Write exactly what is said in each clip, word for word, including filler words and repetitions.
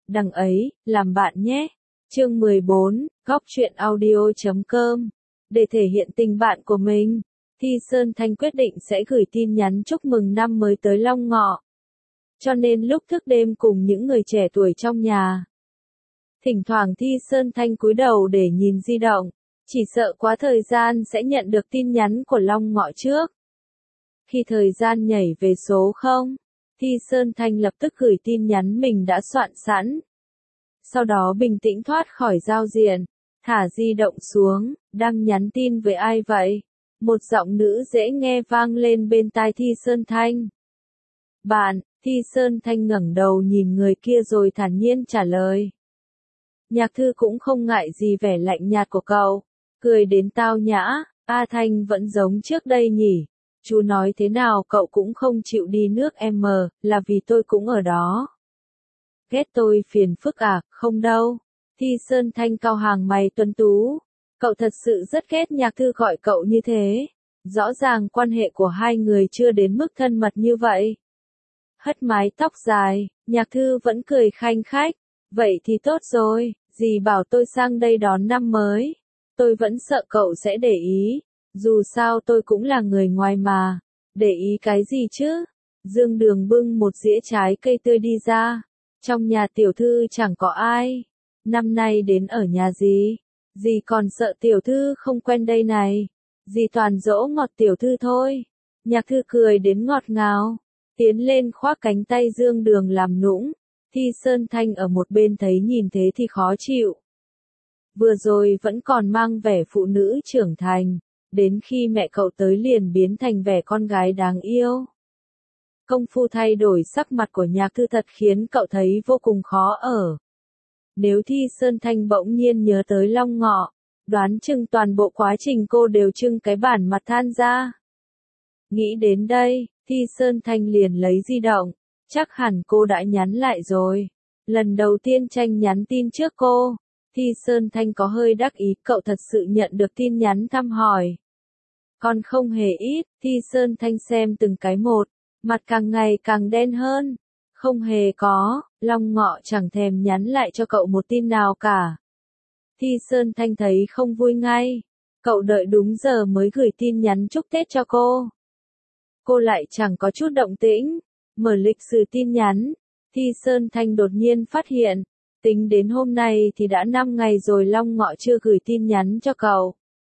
đằng ấy, làm bạn nhé. Chương mười bốn, góc truyện audio chấm com. Để thể hiện tình bạn của mình, Thi Sơn Thanh quyết định sẽ gửi tin nhắn chúc mừng năm mới tới Long Ngọ. Cho nên lúc thức đêm cùng những người trẻ tuổi trong nhà, thỉnh thoảng Thi Sơn Thanh cúi đầu để nhìn di động, chỉ sợ quá thời gian sẽ nhận được tin nhắn của Long Ngọ trước. Khi thời gian nhảy về số không, Thi Sơn Thanh lập tức gửi tin nhắn mình đã soạn sẵn. Sau đó bình tĩnh thoát khỏi giao diện, thả di động xuống, đang nhắn tin với ai vậy? Một giọng nữ dễ nghe vang lên bên tai Thi Sơn Thanh. Bạn, Thi Sơn Thanh ngẩng đầu nhìn người kia rồi thản nhiên trả lời. Nhạc Thư cũng không ngại gì vẻ lạnh nhạt của cậu, cười đến tao nhã, A Thanh vẫn giống trước đây nhỉ. Chú nói thế nào cậu cũng không chịu đi nước em, là vì tôi cũng ở đó. Ghét tôi phiền phức à, không đâu. Thi Sơn Thanh cau hàng mày tuấn tú. Cậu thật sự rất ghét Nhạc Thư gọi cậu như thế. Rõ ràng quan hệ của hai người chưa đến mức thân mật như vậy. Hất mái tóc dài, Nhạc Thư vẫn cười khanh khách. Vậy thì tốt rồi, dì bảo tôi sang đây đón năm mới. Tôi vẫn sợ cậu sẽ để ý. Dù sao tôi cũng là người ngoài mà. Để ý cái gì chứ? Dương Đường bưng một dĩa trái cây tươi đi ra. Trong nhà tiểu thư chẳng có ai. Năm nay đến ở nhà dì. Dì còn sợ tiểu thư không quen đây này. Dì toàn dỗ ngọt tiểu thư thôi. Nhạc Thư cười đến ngọt ngào. Tiến lên khoác cánh tay Dương Đường làm nũng. Thi Sơn Thanh ở một bên thấy nhìn thế thì khó chịu. Vừa rồi vẫn còn mang vẻ phụ nữ trưởng thành. Đến khi mẹ cậu tới liền biến thành vẻ con gái đáng yêu. Công phu thay đổi sắc mặt của Nhạc Thư thật khiến cậu thấy vô cùng khó ở. Nếu Thi Sơn Thanh bỗng nhiên nhớ tới Long Ngọ, đoán chừng toàn bộ quá trình cô đều trưng cái bản mặt than ra. Nghĩ đến đây, Thi Sơn Thanh liền lấy di động, chắc hẳn cô đã nhắn lại rồi. Lần đầu tiên Tranh nhắn tin trước cô, Thi Sơn Thanh có hơi đắc ý, cậu thật sự nhận được tin nhắn thăm hỏi. Còn không hề ít, Thi Sơn Thanh xem từng cái một, mặt càng ngày càng đen hơn. Không hề có, Long Ngọ chẳng thèm nhắn lại cho cậu một tin nào cả. Thi Sơn Thanh thấy không vui ngay. Cậu đợi đúng giờ mới gửi tin nhắn chúc Tết cho cô. Cô lại chẳng có chút động tĩnh. Mở lịch sử tin nhắn, Thi Sơn Thanh đột nhiên phát hiện. Tính đến hôm nay thì đã năm ngày rồi Long Ngọ chưa gửi tin nhắn cho cậu.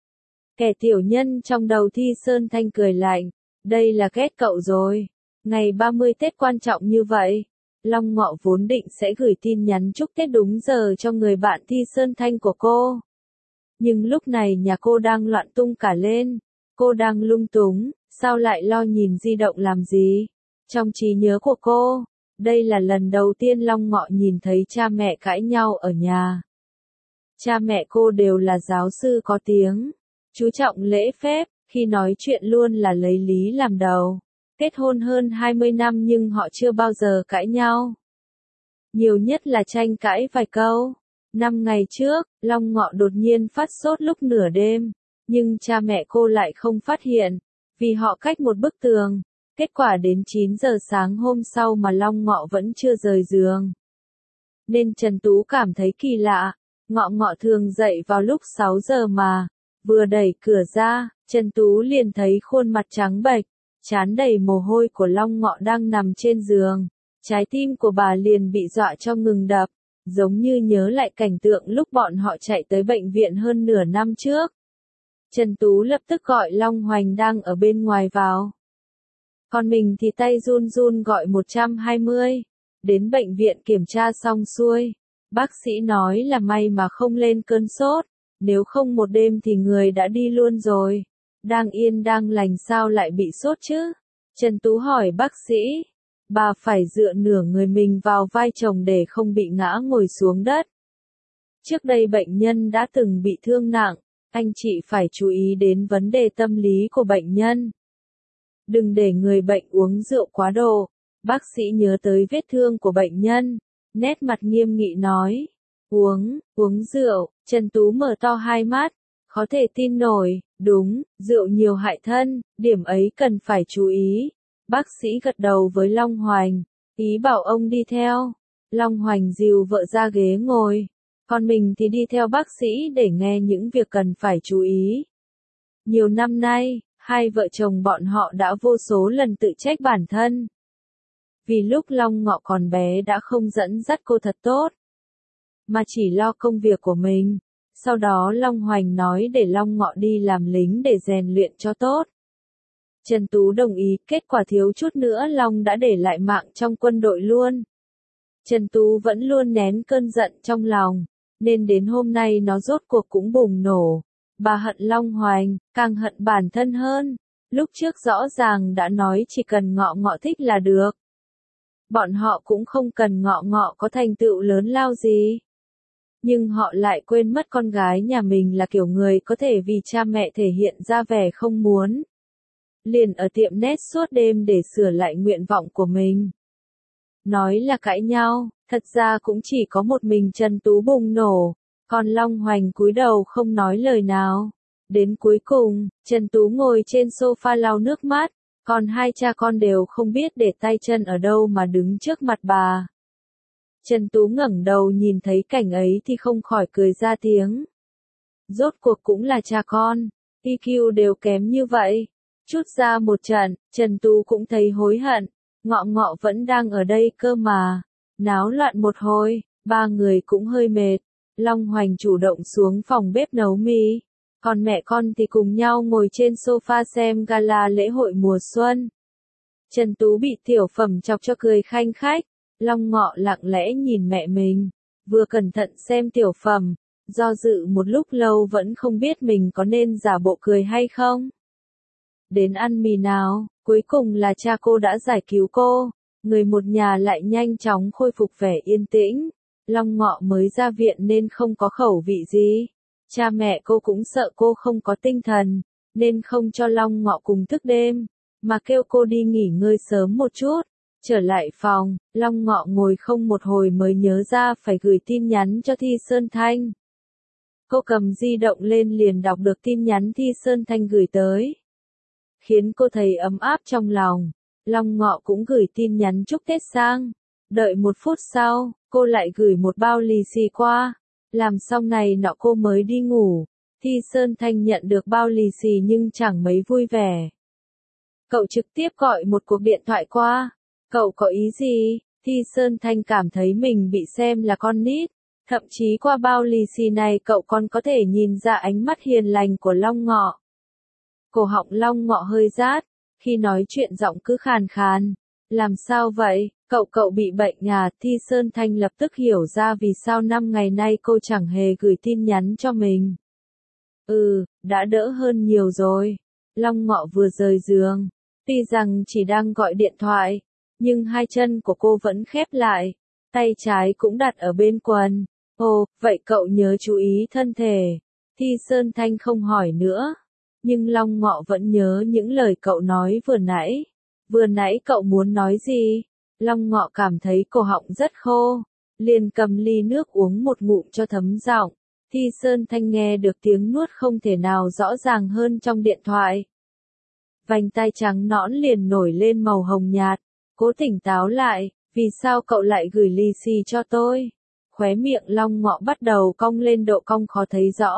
Kẻ tiểu nhân trong đầu Thi Sơn Thanh cười lạnh. Đây là ghét cậu rồi. Ngày ba mươi Tết quan trọng như vậy. Long Ngọ vốn định sẽ gửi tin nhắn chúc Tết đúng giờ cho người bạn Thi Sơn Thanh của cô. Nhưng lúc này nhà cô đang loạn tung cả lên. Cô đang lung túng, sao lại lo nhìn di động làm gì? Trong trí nhớ của cô, đây là lần đầu tiên Long Ngọ nhìn thấy cha mẹ cãi nhau ở nhà. Cha mẹ cô đều là giáo sư có tiếng, chú trọng lễ phép, khi nói chuyện luôn là lấy lý làm đầu. Kết hôn hơn hai mươi năm nhưng họ chưa bao giờ cãi nhau. Nhiều nhất là tranh cãi vài câu. Năm ngày trước, Long Ngọ đột nhiên phát sốt lúc nửa đêm, nhưng cha mẹ cô lại không phát hiện, vì họ cách một bức tường. Kết quả đến chín giờ sáng hôm sau mà Long Ngọ vẫn chưa rời giường. Nên Trần Tú cảm thấy kỳ lạ, Ngọ Ngọ thường dậy vào lúc sáu giờ mà. Vừa đẩy cửa ra, Trần Tú liền thấy khuôn mặt trắng bệch, trán đầy mồ hôi của Long Ngọ đang nằm trên giường. Trái tim của bà liền bị dọa cho ngừng đập, giống như nhớ lại cảnh tượng lúc bọn họ chạy tới bệnh viện hơn nửa năm trước. Trần Tú lập tức gọi Long Hoành đang ở bên ngoài vào. Còn mình thì tay run run gọi một trăm hai mươi. Đến bệnh viện kiểm tra xong xuôi. Bác sĩ nói là may mà không lên cơn sốt, nếu không một đêm thì người đã đi luôn rồi. Đang yên đang lành sao lại bị sốt chứ? Trần Tú hỏi bác sĩ. Bà phải dựa nửa người mình vào vai chồng để không bị ngã ngồi xuống đất. Trước đây bệnh nhân đã từng bị thương nặng, anh chị phải chú ý đến vấn đề tâm lý của bệnh nhân. Đừng để người bệnh uống rượu quá độ. Bác sĩ nhớ tới vết thương của bệnh nhân, nét mặt nghiêm nghị nói. Uống, uống rượu, Trần Tú mở to hai mắt, khó thể tin nổi, đúng, rượu nhiều hại thân, điểm ấy cần phải chú ý. Bác sĩ gật đầu với Long Hoành, ý bảo ông đi theo. Long Hoành dìu vợ ra ghế ngồi, còn mình thì đi theo bác sĩ để nghe những việc cần phải chú ý. Nhiều năm nay, hai vợ chồng bọn họ đã vô số lần tự trách bản thân. Vì lúc Long Ngọ còn bé đã không dẫn dắt cô thật tốt, mà chỉ lo công việc của mình. Sau đó Long Hoành nói để Long Ngọ đi làm lính để rèn luyện cho tốt. Trần Tú đồng ý, kết quả thiếu chút nữa Long đã để lại mạng trong quân đội luôn. Trần Tú vẫn luôn nén cơn giận trong lòng, nên đến hôm nay nó rốt cuộc cũng bùng nổ. Bà hận Long Hoành, càng hận bản thân hơn. Lúc trước rõ ràng đã nói chỉ cần Ngọ Ngọ thích là được. Bọn họ cũng không cần Ngọ Ngọ có thành tựu lớn lao gì. Nhưng họ lại quên mất con gái nhà mình là kiểu người có thể vì cha mẹ thể hiện ra vẻ không muốn. Liền ở tiệm nét suốt đêm để sửa lại nguyện vọng của mình. Nói là cãi nhau, thật ra cũng chỉ có một mình Trần Tú bùng nổ, còn Long Hoành cúi đầu không nói lời nào. Đến cuối cùng, Trần Tú ngồi trên sofa lau nước mắt, còn hai cha con đều không biết để tay chân ở đâu mà đứng trước mặt bà. Trần Tú ngẩng đầu nhìn thấy cảnh ấy thì không khỏi cười ra tiếng. Rốt cuộc cũng là cha con, i kiu đều kém như vậy. Chút ra một trận, Trần Tú cũng thấy hối hận, Ngọ Ngọ vẫn đang ở đây cơ mà. Náo loạn một hồi, ba người cũng hơi mệt. Long Hoành chủ động xuống phòng bếp nấu mì, còn mẹ con thì cùng nhau ngồi trên sofa xem gala lễ hội mùa xuân. Trần Tú bị Tiểu Phẩm chọc cho cười khanh khách, Long Ngọ lặng lẽ nhìn mẹ mình, vừa cẩn thận xem Tiểu Phẩm, do dự một lúc lâu vẫn không biết mình có nên giả bộ cười hay không. Đến ăn mì nào, cuối cùng là cha cô đã giải cứu cô, người một nhà lại nhanh chóng khôi phục vẻ yên tĩnh. Long Ngọ mới ra viện nên không có khẩu vị gì. Cha mẹ cô cũng sợ cô không có tinh thần, nên không cho Long Ngọ cùng thức đêm, mà kêu cô đi nghỉ ngơi sớm một chút. Trở lại phòng, Long Ngọ ngồi không một hồi mới nhớ ra phải gửi tin nhắn cho Thi Sơn Thanh. Cô cầm di động lên liền đọc được tin nhắn Thi Sơn Thanh gửi tới, khiến cô thấy ấm áp trong lòng. Long Ngọ cũng gửi tin nhắn chúc Tết sang. Đợi một phút sau, cô lại gửi một bao lì xì qua. Làm xong này nọ cô mới đi ngủ. Thi Sơn Thanh nhận được bao lì xì nhưng chẳng mấy vui vẻ. Cậu trực tiếp gọi một cuộc điện thoại qua. Cậu có ý gì? Thi Sơn Thanh cảm thấy mình bị xem là con nít. Thậm chí qua bao lì xì này cậu còn có thể nhìn ra ánh mắt hiền lành của Long Ngọ. Cổ họng Long Ngọ hơi rát, khi nói chuyện giọng cứ khàn khàn. Làm sao vậy? Cậu cậu bị bệnh à? Thi Sơn Thanh lập tức hiểu ra vì sao năm ngày nay cô chẳng hề gửi tin nhắn cho mình. Ừ, đã đỡ hơn nhiều rồi. Long Ngọ vừa rời giường, tuy rằng chỉ đang gọi điện thoại, nhưng hai chân của cô vẫn khép lại, tay trái cũng đặt ở bên quần. Ồ, vậy cậu nhớ chú ý thân thể. Thi Sơn Thanh không hỏi nữa, nhưng Long Ngọ vẫn nhớ những lời cậu nói vừa nãy. Vừa nãy cậu muốn nói gì? Long Ngọ cảm thấy cổ họng rất khô, liền cầm ly nước uống một ngụm cho thấm giọng. Thi Sơn Thanh nghe được tiếng nuốt không thể nào rõ ràng hơn trong điện thoại. Vành tai trắng nõn liền nổi lên màu hồng nhạt. Cố tỉnh táo lại, vì sao cậu lại gửi lì xì cho tôi? Khóe miệng Long Ngọ bắt đầu cong lên độ cong khó thấy rõ.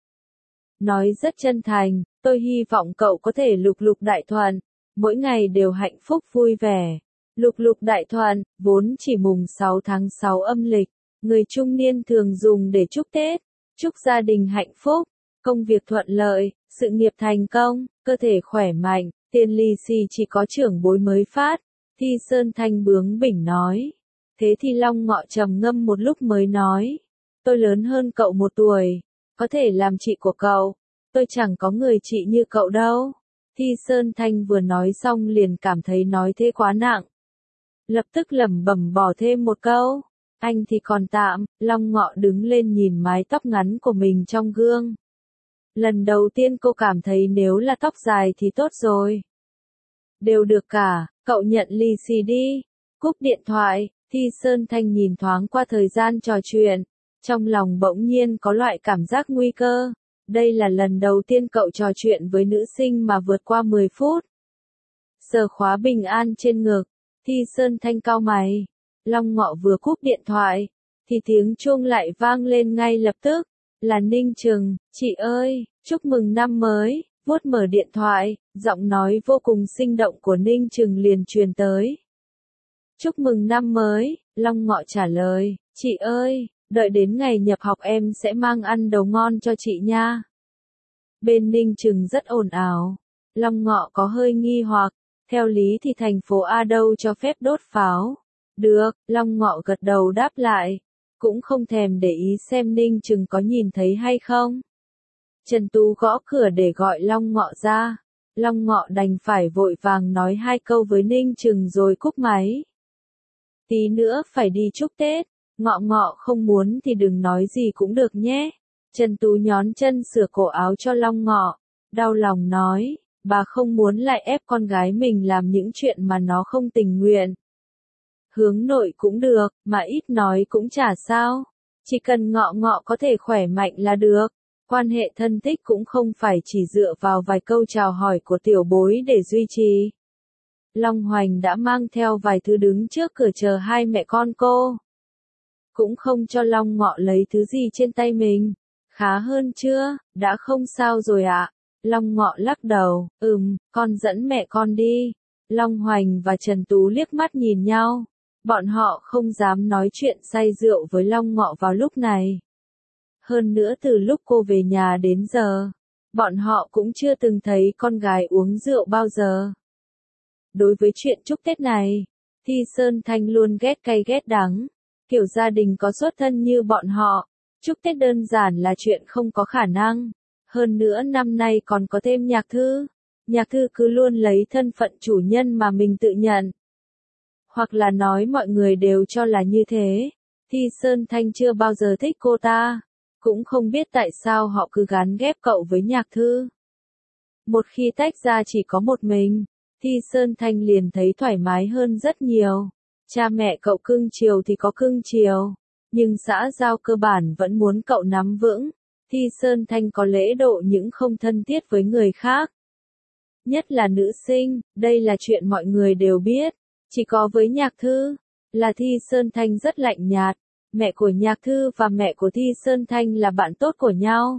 Nói rất chân thành, tôi hy vọng cậu có thể lục lục đại thuận, mỗi ngày đều hạnh phúc vui vẻ. Lục lục đại thuận, vốn chỉ mùng sáu tháng sáu âm lịch, người trung niên thường dùng để chúc Tết, chúc gia đình hạnh phúc, công việc thuận lợi, sự nghiệp thành công, cơ thể khỏe mạnh, tiền lì xì chỉ có trưởng bối mới phát. Thi Sơn Thanh bướng bỉnh nói. Thế thì Long Ngọ trầm ngâm một lúc mới nói. Tôi lớn hơn cậu một tuổi, có thể làm chị của cậu, tôi chẳng có người chị như cậu đâu. Thi Sơn Thanh vừa nói xong liền cảm thấy nói thế quá nặng. Lập tức lẩm bẩm bỏ thêm một câu. Anh thì còn tạm. Long Ngọ đứng lên nhìn mái tóc ngắn của mình trong gương. Lần đầu tiên cô cảm thấy nếu là tóc dài thì tốt rồi. Đều được cả, cậu nhận lì xì đi. Cúp điện thoại, Thi Sơn Thanh nhìn thoáng qua thời gian trò chuyện. Trong lòng bỗng nhiên có loại cảm giác nguy cơ. Đây là lần đầu tiên cậu trò chuyện với nữ sinh mà vượt qua mười phút. Sờ khóa bình an trên ngực, Thi Sơn Thanh cau mày. Long Ngọ vừa cúp điện thoại, thì tiếng chuông lại vang lên ngay lập tức, là Ninh Trừng. Chị ơi, chúc mừng năm mới. Vuốt mở điện thoại, giọng nói vô cùng sinh động của Ninh Trừng liền truyền tới. Chúc mừng năm mới, Long Ngọ trả lời, chị ơi, đợi đến ngày nhập học em sẽ mang ăn đầu ngon cho chị nha. Bên Ninh Trừng rất ồn ào, Long Ngọ có hơi nghi hoặc, theo lý thì thành phố A đâu cho phép đốt pháo. Được, Long Ngọ gật đầu đáp lại, cũng không thèm để ý xem Ninh Trừng có nhìn thấy hay không. Trần Tú gõ cửa để gọi Long Ngọ ra. Long Ngọ đành phải vội vàng nói hai câu với Ninh Trừng rồi cúp máy. Tí nữa phải đi chúc Tết, Ngọ Ngọ không muốn thì đừng nói gì cũng được nhé. Trần Tú nhón chân sửa cổ áo cho Long Ngọ, đau lòng nói, bà không muốn lại ép con gái mình làm những chuyện mà nó không tình nguyện. Hướng nội cũng được, mà ít nói cũng chả sao. Chỉ cần Ngọ Ngọ có thể khỏe mạnh là được. Quan hệ thân thích cũng không phải chỉ dựa vào vài câu chào hỏi của tiểu bối để duy trì. Long Hoành đã mang theo vài thứ đứng trước cửa chờ hai mẹ con cô. Cũng không cho Long Ngọ lấy thứ gì trên tay mình. Khá hơn chưa, đã không sao rồi ạ. Long Ngọ lắc đầu, ừm, con dẫn mẹ con đi. Long Hoành và Trần Tú liếc mắt nhìn nhau. Bọn họ không dám nói chuyện say rượu với Long Ngọ vào lúc này. Hơn nữa từ lúc cô về nhà đến giờ, bọn họ cũng chưa từng thấy con gái uống rượu bao giờ. Đối với chuyện chúc Tết này, Thi Sơn Thanh luôn ghét cay ghét đắng. Kiểu gia đình có xuất thân như bọn họ, chúc Tết đơn giản là chuyện không có khả năng. Hơn nữa năm nay còn có thêm Nhạc Thư. Nhạc Thư cứ luôn lấy thân phận chủ nhân mà mình tự nhận. Hoặc là nói mọi người đều cho là như thế. Thi Sơn Thanh chưa bao giờ thích cô ta. Cũng không biết tại sao họ cứ gán ghép cậu với Nhạc Thư. Một khi tách ra chỉ có một mình, Thi Sơn Thanh liền thấy thoải mái hơn rất nhiều. Cha mẹ cậu cưng chiều thì có cưng chiều, nhưng xã giao cơ bản vẫn muốn cậu nắm vững. Thi Sơn Thanh có lễ độ nhưng không thân thiết với người khác. Nhất là nữ sinh, đây là chuyện mọi người đều biết. Chỉ có với Nhạc Thư, là Thi Sơn Thanh rất lạnh nhạt. Mẹ của Nhạc Thư và mẹ của Thi Sơn Thanh là bạn tốt của nhau.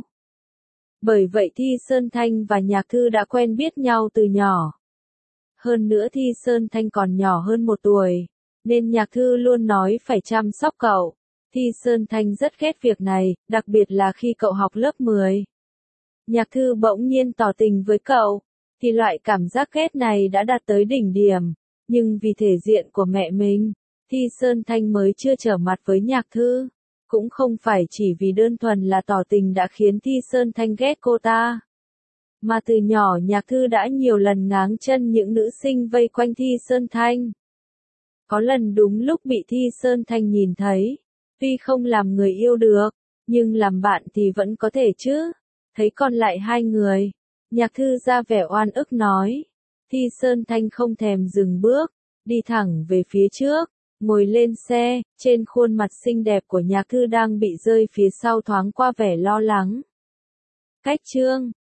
Bởi vậy Thi Sơn Thanh và Nhạc Thư đã quen biết nhau từ nhỏ. Hơn nữa Thi Sơn Thanh còn nhỏ hơn một tuổi, nên Nhạc Thư luôn nói phải chăm sóc cậu. Thi Sơn Thanh rất ghét việc này, đặc biệt là khi cậu học lớp mười. Nhạc Thư bỗng nhiên tỏ tình với cậu, thì loại cảm giác ghét này đã đạt tới đỉnh điểm. Nhưng vì thể diện của mẹ mình, Thi Sơn Thanh mới chưa trở mặt với Nhạc Thư. Cũng không phải chỉ vì đơn thuần là tỏ tình đã khiến Thi Sơn Thanh ghét cô ta. Mà từ nhỏ Nhạc Thư đã nhiều lần ngáng chân những nữ sinh vây quanh Thi Sơn Thanh. Có lần đúng lúc bị Thi Sơn Thanh nhìn thấy. Tuy không làm người yêu được, nhưng làm bạn thì vẫn có thể chứ. Thấy còn lại hai người, Nhạc Thư ra vẻ oan ức nói. Thi Sơn Thanh không thèm dừng bước, đi thẳng về phía trước, ngồi lên xe, trên khuôn mặt xinh đẹp của Nhạc Thư đang bị rơi phía sau thoáng qua vẻ lo lắng. Cách chương